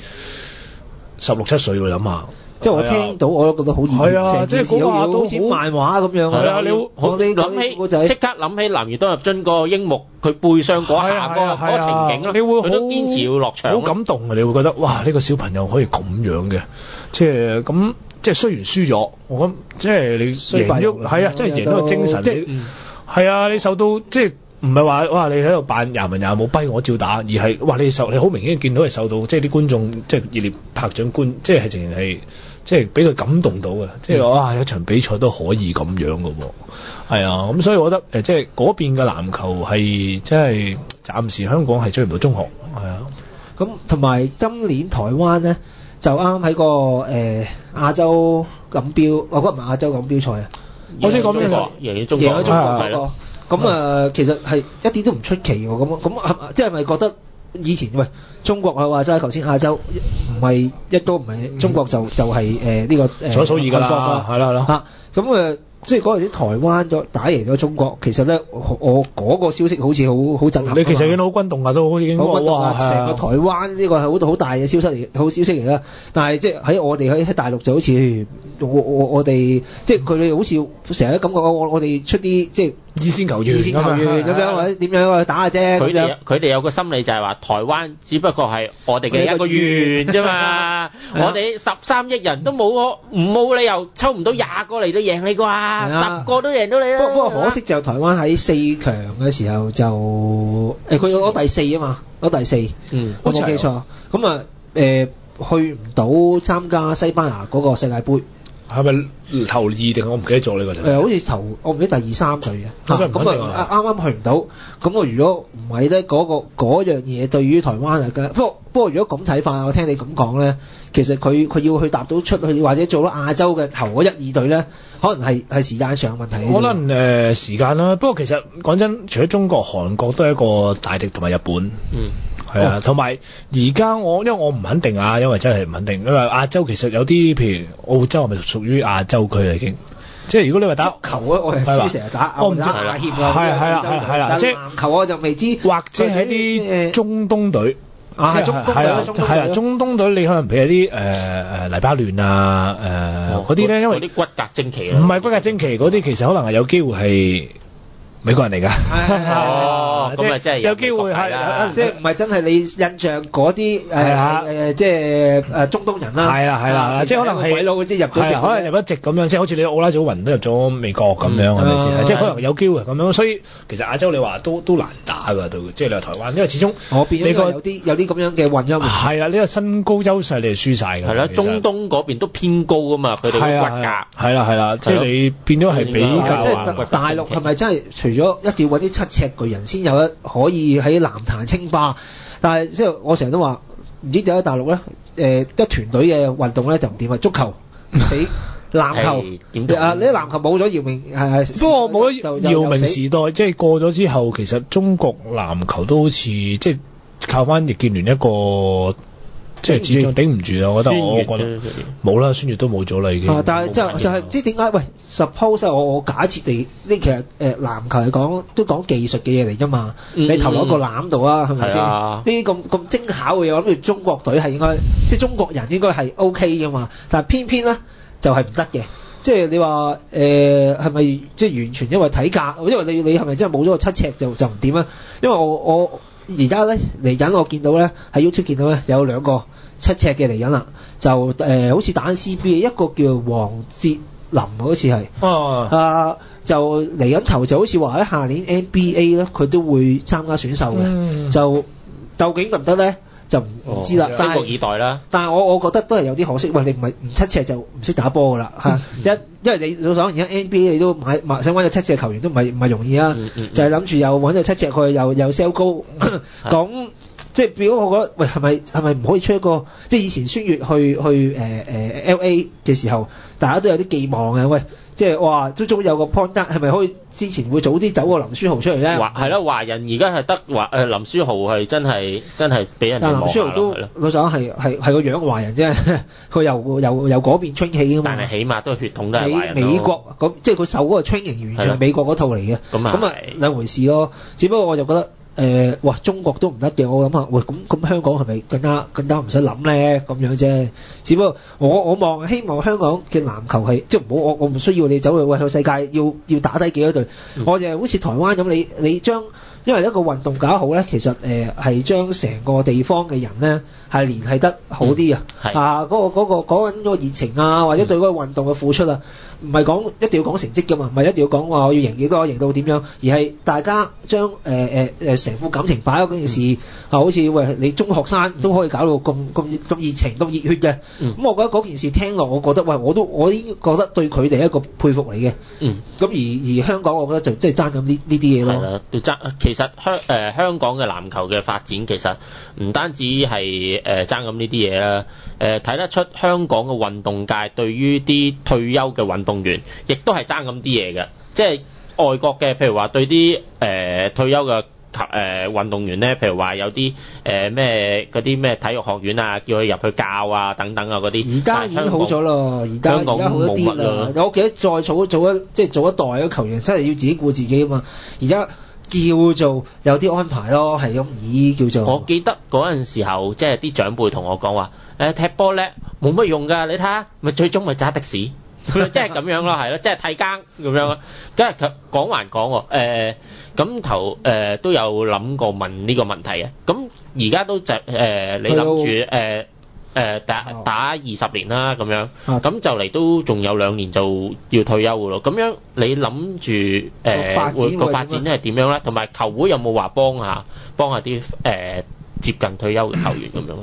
16、17歲，諗下。即係我聽到我都覺得好熱血，即係嗰下都好似漫畫咁樣。係啊，你諗起即刻諗起南越當入樽個櫻木，佢背上嗰下嗰個情景咯，佢都堅持要落場，好感動啊！你會覺得哇，呢個小朋友可以咁樣嘅，即係咁，即係雖然輸咗，我諗即係你贏咗，係啊，即係贏咗個精神，係啊，你受到即係。唔係話哇你喺度扮廿文廿武逼我照打，而係哇你好明顯見到係受到即係啲觀眾即係熱烈拍掌觀，即係淨係即係俾佢感動到嘅，即係哇有場比賽都可以咁樣嘅喎，係啊，咁所以我覺得即係嗰邊嘅籃球係即係暫時香港係追唔到中學，係啊，咁同埋今年台灣咧就啱喺個亞洲錦標，我覺得唔係亞洲錦標賽啊，我先講邊個贏咗中國嗰個。咁其實係一啲都唔出奇喎。咁即係咪覺得以前喂中國佢話齋頭先亞洲唔係一都唔係中國就係呢個數一數二㗎啦，係啦嚇咁即係嗰陣時台灣咗打贏咗中國，其實咧我嗰個消息好似好震撼。你其實已經好轟動㗎，都已經好轟動啊！成個台灣呢個係好大嘅消息嚟，好消息嚟啦。但係即係喺我哋喺大陸就好似我哋即係佢哋好似成日感覺我哋出啲即係二線球員咁樣或者點樣去打下啫。佢哋有個心理就係話台灣只不過係我哋嘅一個縣啫嘛。我哋13億人都冇理由抽唔到20個嚟到贏你啩。10個都贏到你啦！不過可惜就台灣喺4強嘅時候就佢攞第4啊嘛，攞第4。我冇記錯。咁啊去唔到參加西班牙嗰個世界盃。係咪頭2定我唔記得咗呢個就？好似我唔記得第2、3隊嘅。咁啊啱啱去唔到。咁我如果唔係咧嗰樣嘢對於台灣嚟嘅，不過如果咁睇法，我聽你咁講咧，其實佢要去踏到出去或者做到亞洲嘅頭嗰1、2隊咧，可能係時間上嘅問題。可能時間啦。不過其實講真，除咗中國、韓國都係一個大敵，同埋日本。係啊，同埋而家因為我唔肯定啊，因為真係唔肯定。因為亞洲其實有啲譬如澳洲係咪屬於亞洲區啦已經？即係如果你話打球啊，我係輸成日打，我唔打亞協啊，係啦，即係籃球我就未知，或者係啲中東隊係中東隊，係啊，中東隊你可能譬如啲黎巴嫩啊嗰啲咧，因為啲骨骼精奇啊，唔係骨骼精奇嗰啲，其實可能係有機會係美國人嚟㗎。咁啊真係有機會係，即係唔係真係你印象嗰啲即係中東人啦。係啦，即係可能係鬼佬即係入咗籍，可能入咗籍咁樣，即係好似你奧拉祖雲都入咗美國咁樣，係咪先？即係可能有機會咁樣，所以其實亞洲你話都難打㗎，即係你話台灣，因為始終我變咗有啲咁樣嘅混音。係啦，呢個身高優勢你係輸晒㗎。係啦，中東嗰邊都偏高㗎嘛，佢哋嘅骨骼。係啦，即係你變咗係比較。即係大陸係咪真係除咗一定要揾啲7尺巨人先有得可以喺籃壇稱霸？但係即係我成日都話
唔知點解大陸咧一團隊嘅運動咧就唔掂啊，足球比籃球你啲籃球冇咗姚明
不過冇咗姚明時代，即係過咗之後，其實中國籃球都好似即係靠翻易建聯一個。即係始終頂唔住啊！我覺得冇啦，孫悅都冇咗啦已經。
但係就係唔知點解？喂 ，suppose 我假設地呢，其實籃球係都講技術嘅嘢嚟啫嘛。你投落一個籃度啊，係咪先？呢啲咁精巧嘅嘢，我諗住中國隊係應該，即係中國人應該係 OK 嘅嘛。但係偏偏咧就係唔得嘅。即係你話係咪即係完全因為體格？因為你係咪真係冇咗個7尺就唔掂啊？因為我而家咧嚟緊，我見到咧喺 YouTube 見到咧有2個7尺嘅嚟緊啦，就好似打緊 CBA， 一個叫黃哲林好似係，就嚟緊頭就好似話喺下年 NBA 咧佢都會參加選秀嘅，就究竟得唔得咧？就唔知啦，
拭目以待啦。
但係我覺得都係有啲可惜，喂，你唔7尺就唔識打波㗎啦嚇。因為你老實講，而家 NBA 你都買想揾個7尺嘅球員都唔係容易啊，就係諗住又揾個7尺佢又 sell 高，咁即係如果我覺得喂係咪唔可以出一個即係以前孫悅去LA 嘅時候，大家都有啲寄望嘅，喂。即係哇，都終於有個 point 係咪可以之前會早啲走個林書豪出嚟咧？
係咯，華人而家係得林書豪係真係俾人哋望下。但林書豪都
老實講係個樣華人啫，佢由嗰邊 train 起㗎嘛。但
係起碼都係血統都係華人。
美國咁即係佢受嗰個 training 完全係美國嗰套嚟嘅，咁啊兩回事咯。只不過我就覺得。哇！中國都唔得嘅，我諗下，喂，咁香港係咪更加唔使諗咧？咁樣啫。只不過我希望香港嘅籃球係即係唔好我唔需要你走去喂去世界要打低幾多隊，我就係好似台灣咁，你將因為一個運動搞好咧，其實係將成個地方嘅人咧係聯繫得好啲啊！嗰個講緊嗰個熱情啊，或者對嗰個運動嘅付出啊。唔係講一定要講成績㗎嘛，唔係一定要講話我要贏幾多贏到點樣，而係大家將成副感情擺喺嗰件事好似喂你中學生都可以搞到咁熱情咁熱血嘅，咁我覺得嗰件事聽落，我覺得喂我已經覺得對佢哋一個佩服嚟嘅，咁而香港我覺得就即係爭緊呢啲嘢咯。係啦，
爭其實香港嘅籃球嘅發展其實唔單止係爭緊呢啲嘢啦，睇得出香港嘅運動界對於啲退休嘅運動員亦都係爭咁啲嘢嘅，即係外國嘅，譬如話對啲退休嘅運動員咧，譬如話有啲咩嗰啲咩體育學院啊，叫佢入去教啊等等啊嗰啲。而家已經好咗咯，而家好咗啲啦。我記得再做一代嘅球員，真係要自己顧自己啊嘛。而家叫做有啲安排咯，係咁叫做。我記得嗰陣時候，即係啲長輩同我講話，踢波叻冇乜用㗎，你睇下，咪最終咪揸的士。即係咁樣咯，係咯，即係替更咁樣咯。跟住佢講還講喎，咁都有諗過問呢個問題嘅。咁而家都就你諗住打20年啦咁樣，咁就嚟都仲有2年就要退休嘅咯。咁樣你諗住個發展係點樣咧？同埋球會有冇話幫下啲接近退休嘅球員咁樣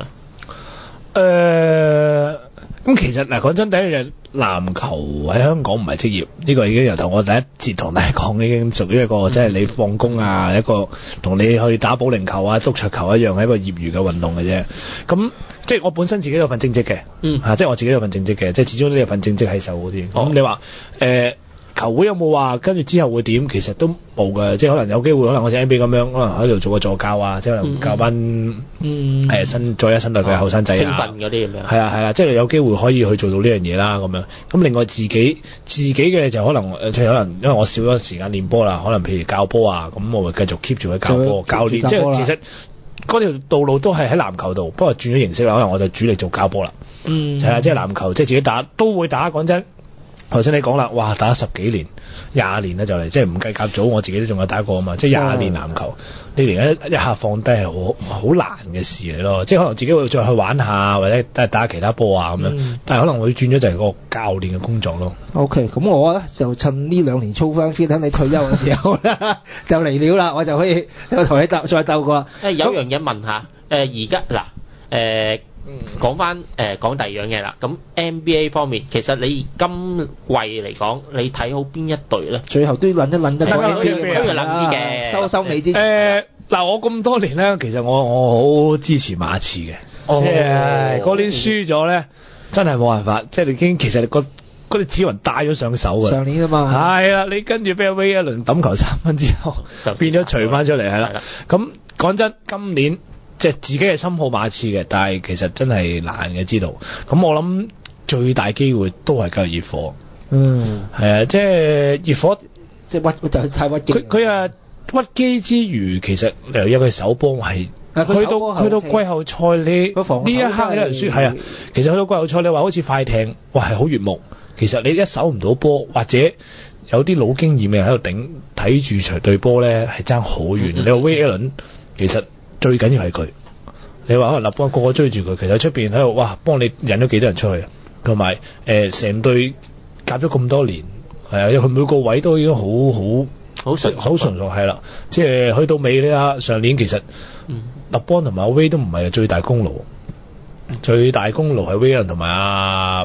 咧？
咁其實嗱，講真，第一樣籃球喺香港唔係職業，呢個已經由頭我第一節同大家講已經屬於一個即係你放工啊，一個同你去打保齡球啊、足桌球一樣係一個業餘嘅運動嘅啫。咁即係我本身自己有份正職嘅，即係我自己有份正職嘅，即係始終都有份正職係受嗰啲。咁你話球會有冇話跟住之後會點？其實都冇嘅，即係可能有機會，可能好似 NBA 咁樣，可能喺度做個助教啊，即係可能教班再一新代嘅後生仔啊，青訓嗰啲咁樣。係啊，即係有機會可以去做到呢樣嘢啦咁樣。咁另外自己嘅就可能因為我少咗時間練波啦，可能譬如教波啊，咁我會繼續 keep 住去教波教練。即係其實嗰條道路都係喺籃球度，不過轉咗形式啦，可能我就主力做教波啦。係啊，即係籃球，即係自己打都會打。講真。頭先你講啦，哇，打10幾年、20年啦就嚟，即係唔計甲組，我自己都仲有打過啊嘛，即係20年籃球，你連一下放低係好難嘅事嚟咯，即係可能自己會再去玩下，或者打其他波啊咁樣，但係可能會轉咗就係個教練嘅工作咯。OK， 咁我咧就趁呢2年操翻 fit，等你退休嘅時候啦，就嚟了啦，我就可以同你再鬥過啦。有樣嘢問下，而家嗱講翻講第二樣嘢啦，咁 NBA 方面，其實你今季嚟講，你睇好邊一隊咧？最後都要諗一諗得都要諗啲嘅，收尾之前。嗱，我咁多年咧，其實我好支持馬刺嘅。 即係嗰年輸咗咧，真係冇辦法，即係你已經其實嗰啲指紋帶咗上手㗎。
上年啊嘛。
係啦，你跟住俾阿威一輪抌球3分之後，變咗除翻出嚟係啦。咁講真，今年即係自己係深好馬刺嘅，但係其實真係難嘅知道。咁我諗最大機會都係救熱火。係啊，即係熱火
即係屈就係太屈機。佢
屈機之餘，其實例如有佢首波係。去到季後賽呢一刻有人輸係啊，其實去到季後賽你話好似快艇，哇係好悅目。其實你一守唔到波，或者有啲老經驗嘅人喺度頂睇住隨隊波咧，係爭好遠。你話威爾倫其實最緊要係佢。你話可能立邦個個追住佢，其實出邊喺度哇幫你引咗幾多人出去，同埋成隊夾咗咁多年，係啊，佢每個位都已經好純熟係啦。即係去到尾呢，上年其實。立邦同埋阿威都唔係最大功勞，最大功勞係威爾同埋阿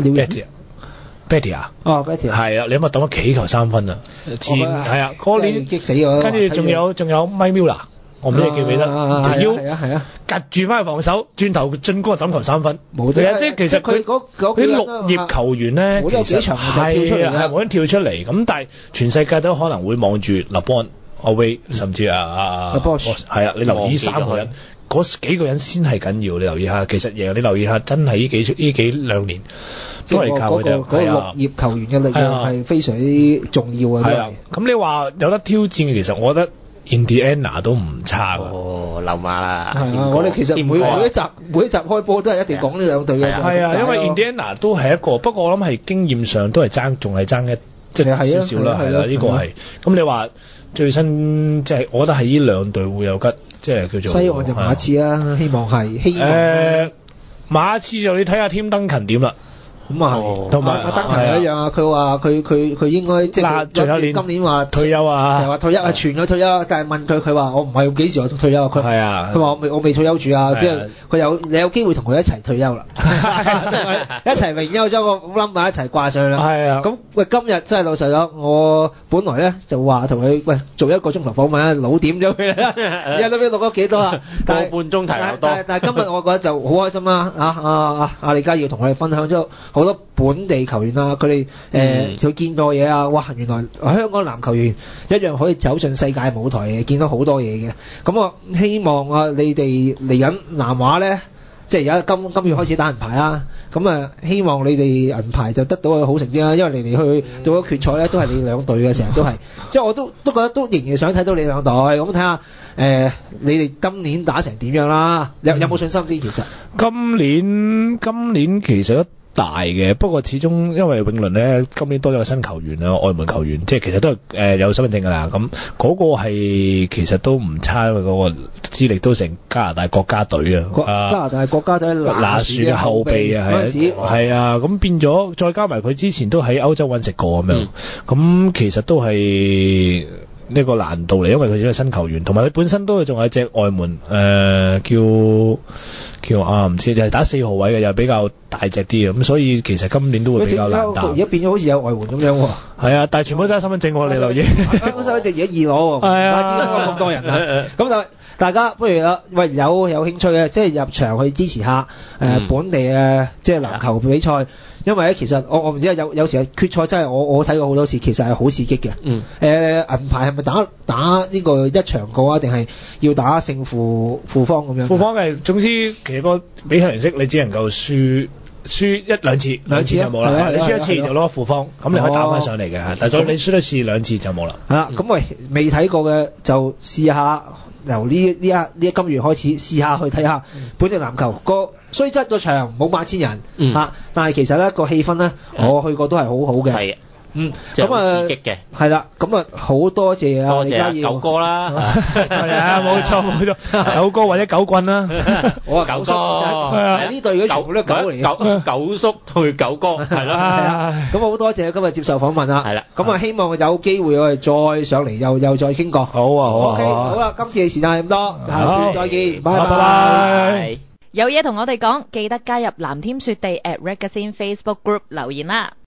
Betty 啊，
哦 Betty
係啊，你諗下抌咗幾球3分啊，前係啊嗰年
激死我，
跟住仲有 Mike Miller， 我唔知你記唔記得，條腰夾住翻去防守，轉頭進攻就抌球3分，冇得，即係其實佢啲綠葉球員咧，其實係冇得跳出嚟，咁但係全世界都可能會望住立邦。阿威甚至係啊，你留意3個人，嗰幾個人先係緊要。你留意下，其實你留意下，真係呢幾兩年都係靠佢哋。嗰個綠葉球員嘅力量係非常之重要啊！係啊，咁你話有得挑戰嘅，其實我覺得 Indiana 都唔差㗎。流馬啦，係啊！我哋其實每一集開波都係一定講呢兩隊嘅。係啊，因為 Indiana 都係一個，不過我諗係經驗上都係仲係爭即係少少啦，係啦，呢個係。咁你話？最新即係，我覺得係呢兩隊會有吉，即係叫做西岸就馬刺啦，希望係馬刺就你睇下添登勤點啦。咁啊係，同埋阿登勤一樣啊，佢話佢應該即係今年話退休啊，成日話退休啊，傳咗退休，但係問佢話我唔係幾時我退休，佢話我未退休住啊，即係你有機會同佢一齊退休啦，一齊榮休將個 number 一齊掛上去啦。係啊，咁喂今日真係老實講，我本來咧就話同佢做1個鐘頭訪問啊，老點咗佢啦，而家都錄咗幾多啊？個半鐘頭又多。但係今日我覺得就好開心啦，阿李家耀同我哋分享咗好多本地球員啊，佢哋佢見到嘢啊，哇！原來香港籃球員一樣可以走進世界舞台嘅，見到好多嘢嘅。咁我希望你哋嚟緊南華咧，即係而家今月開始打銀牌啦。咁希望你哋銀牌就得到個好成績啦，因為嚟去到咗決賽咧，都係你兩隊嘅，成日都係。即係我都覺得都仍然想睇到你兩隊，咁睇下你哋今年打成點樣啦？有冇信心先？其實今年其實大嘅，不過始終因為永倫咧今年多咗個新球員啦，外門球員，即係其實都係有身份證㗎啦。咁嗰個係其實都唔差，因為嗰個資歷都成加拿大國家隊啊。加拿大國家隊拿樹嘅後備啊，係啊，咁變咗再加埋佢之前都喺歐洲揾食過咁樣，咁其實都係呢個難度嚟，因為佢係一個新球員，同埋佢本身都仲有一隻外門叫唔知就係打4號位嘅，又比較大隻啲嘅，咁所以其實今年都會比較難打。而家變咗好似有外援咁樣喎。係啊，但係全部都係身份證喎，你留意。香港身份證而家2攞喎。係啊，咁多人啊。咁就大家不如有興趣嘅，即係入場去支持下本地嘅即係籃球比賽。因為咧，其實我唔知啊，有時決賽真係我睇過好多次，其實係好刺激嘅。銀牌係咪打呢個一場過啊？定係要打勝負方咁樣？負方係總之其實個比賽形式你只能夠輸1-2次，兩次就冇啦。你輸1次就攞負方，咁你可以打翻上嚟嘅。但係你輸1次2次就冇啦。係啦，咁未睇過嘅就試下。由呢一今月開始試下去睇下本地籃球個雖則個場冇8000人但係其實咧個氣氛咧我去過都係好好嘅。係咁刺激嘅。係啦，咁好多謝啊，多謝九哥啦。係啊，冇錯，九哥或者九棍啦。我話九叔，呢隊嘅全部都係九嚟嘅。九叔對九哥係啦。咁好多謝今日接受訪問啦。係啦。咁希望有機會我哋再上嚟又再傾過。好啊，好啊。OK，好啦，今次嘅時間係咁多，下次再見，拜拜。
有嘢同我哋講，記得加入藍天雪地@Ragazine Facebook Group 留言啦。